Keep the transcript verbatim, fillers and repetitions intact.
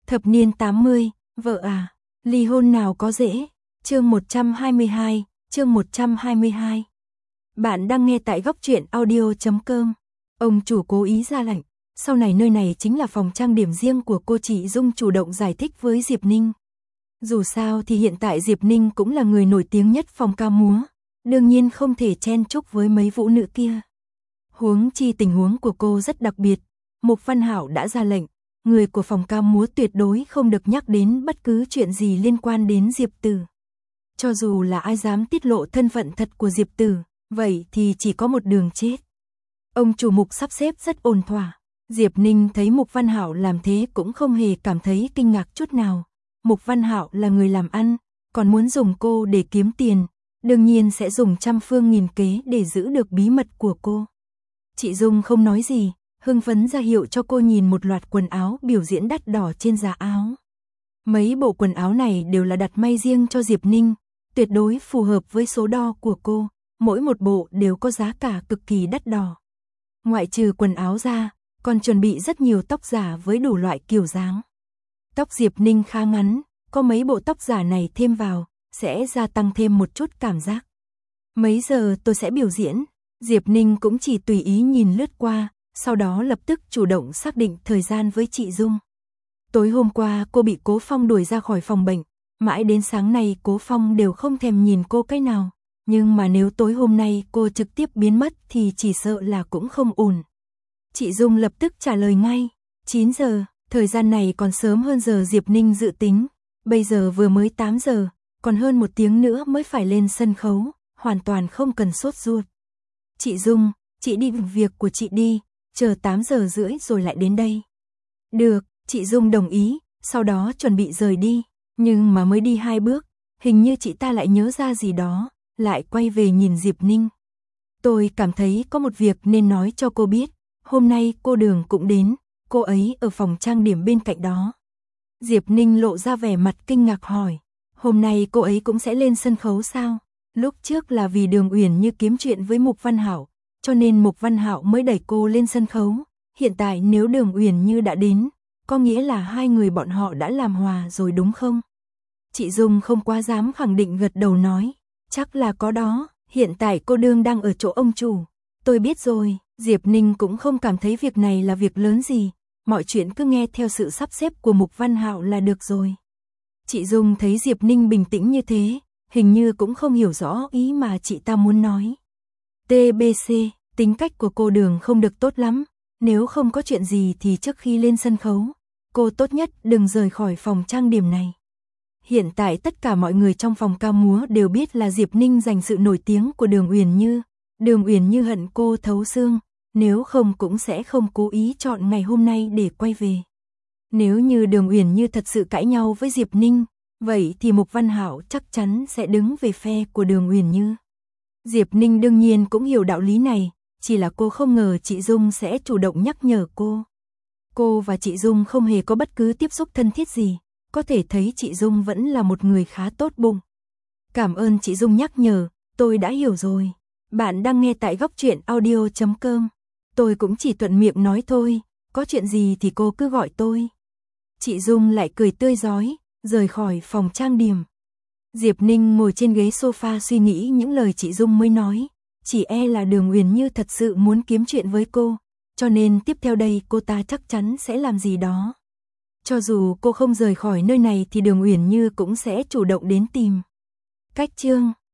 Thập niên tám mươi, vợ à, ly hôn nào có dễ. Chương một trăm hai mươi hai, chương một trăm hai mươi hai. Bạn đang nghe tại góc truyện audio chấm com. Ông chủ cố ý ra lệnh, sau này nơi này chính là phòng trang điểm riêng của cô. Chị Dung chủ động giải thích với Diệp Ninh. Dù sao thì hiện tại Diệp Ninh cũng là người nổi tiếng nhất phòng ca múa, đương nhiên không thể chen chúc với mấy vũ nữ kia. Huống chi tình huống của cô rất đặc biệt, Mục Văn Hạo đã ra lệnh, người của phòng ca múa tuyệt đối không được nhắc đến bất cứ chuyện gì liên quan đến Diệp Tử. Cho dù là ai dám tiết lộ thân phận thật của Diệp Tử, vậy thì chỉ có một đường chết. Ông chủ Mục sắp xếp rất ổn thỏa. Diệp Ninh thấy Mục Văn Hạo làm thế cũng không hề cảm thấy kinh ngạc chút nào. Mục Văn Hạo là người làm ăn, còn muốn dùng cô để kiếm tiền, đương nhiên sẽ dùng trăm phương nghìn kế để giữ được bí mật của cô. Chị Dung không nói gì, hưng phấn ra hiệu cho cô nhìn một loạt quần áo biểu diễn đắt đỏ trên giá áo. Mấy bộ quần áo này đều là đặt may riêng cho Diệp Ninh, tuyệt đối phù hợp với số đo của cô, mỗi một bộ đều có giá cả cực kỳ đắt đỏ. Ngoại trừ quần áo ra, còn chuẩn bị rất nhiều tóc giả với đủ loại kiểu dáng. Tóc Diệp Ninh khá ngắn, có mấy bộ tóc giả này thêm vào, sẽ gia tăng thêm một chút cảm giác. Mấy giờ tôi sẽ biểu diễn? Diệp Ninh cũng chỉ tùy ý nhìn lướt qua, sau đó lập tức chủ động xác định thời gian với chị Dung. Tối hôm qua cô bị Cố Phong đuổi ra khỏi phòng bệnh, mãi đến sáng nay Cố Phong đều không thèm nhìn cô cái nào. Nhưng mà nếu tối hôm nay cô trực tiếp biến mất thì chỉ sợ là cũng không ổn. Chị Dung lập tức trả lời ngay, chín giờ, thời gian này còn sớm hơn giờ Diệp Ninh dự tính. Bây giờ vừa mới tám giờ, còn hơn một tiếng nữa mới phải lên sân khấu, hoàn toàn không cần sốt ruột. Chị Dung, chị đi việc của chị đi, chờ tám giờ rưỡi rồi lại đến đây. Được, chị Dung đồng ý, sau đó chuẩn bị rời đi, nhưng mà mới đi hai bước, hình như chị ta lại nhớ ra gì đó, lại quay về nhìn Diệp Ninh. Tôi cảm thấy có một việc nên nói cho cô biết, hôm nay cô Đường cũng đến, cô ấy ở phòng trang điểm bên cạnh đó. Diệp Ninh lộ ra vẻ mặt kinh ngạc hỏi, hôm nay cô ấy cũng sẽ lên sân khấu sao? Lúc trước là vì Đường Uyển Như kiếm chuyện với Mục Văn Hạo, cho nên Mục Văn Hạo mới đẩy cô lên sân khấu. Hiện tại nếu Đường Uyển Như đã đến, có nghĩa là hai người bọn họ đã làm hòa rồi đúng không? Chị Dung không quá dám khẳng định gật đầu nói, chắc là có đó, hiện tại cô Đường đang ở chỗ ông chủ. Tôi biết rồi, Diệp Ninh cũng không cảm thấy việc này là việc lớn gì, mọi chuyện cứ nghe theo sự sắp xếp của Mục Văn Hạo là được rồi. Chị Dung thấy Diệp Ninh bình tĩnh như thế, hình như cũng không hiểu rõ ý mà chị ta muốn nói. tê bê xê, tính cách của cô Đường không được tốt lắm, nếu không có chuyện gì thì trước khi lên sân khấu, cô tốt nhất đừng rời khỏi phòng trang điểm này. Hiện tại tất cả mọi người trong phòng ca múa đều biết là Diệp Ninh giành sự nổi tiếng của Đường Uyển Như. Đường Uyển Như hận cô thấu xương, nếu không cũng sẽ không cố ý chọn ngày hôm nay để quay về. Nếu như Đường Uyển Như thật sự cãi nhau với Diệp Ninh, vậy thì Mục Văn Hạo chắc chắn sẽ đứng về phe của Đường Uyển Như. Diệp Ninh đương nhiên cũng hiểu đạo lý này, chỉ là cô không ngờ chị Dung sẽ chủ động nhắc nhở cô. Cô và chị Dung không hề có bất cứ tiếp xúc thân thiết gì, có thể thấy chị Dung vẫn là một người khá tốt bụng. Cảm ơn chị Dung nhắc nhở, tôi đã hiểu rồi. Bạn đang nghe tại góc truyện audio chấm com. Tôi cũng chỉ thuận miệng nói thôi, có chuyện gì thì cô cứ gọi tôi. Chị Dung lại cười tươi rói, rời khỏi phòng trang điểm. Diệp Ninh ngồi trên ghế sofa suy nghĩ những lời chị Dung mới nói, chỉ e là Đường Uyển Như thật sự muốn kiếm chuyện với cô, cho nên tiếp theo đây cô ta chắc chắn sẽ làm gì đó. Cho dù cô không rời khỏi nơi này thì Đường Uyển Như cũng sẽ chủ động đến tìm. Cách chương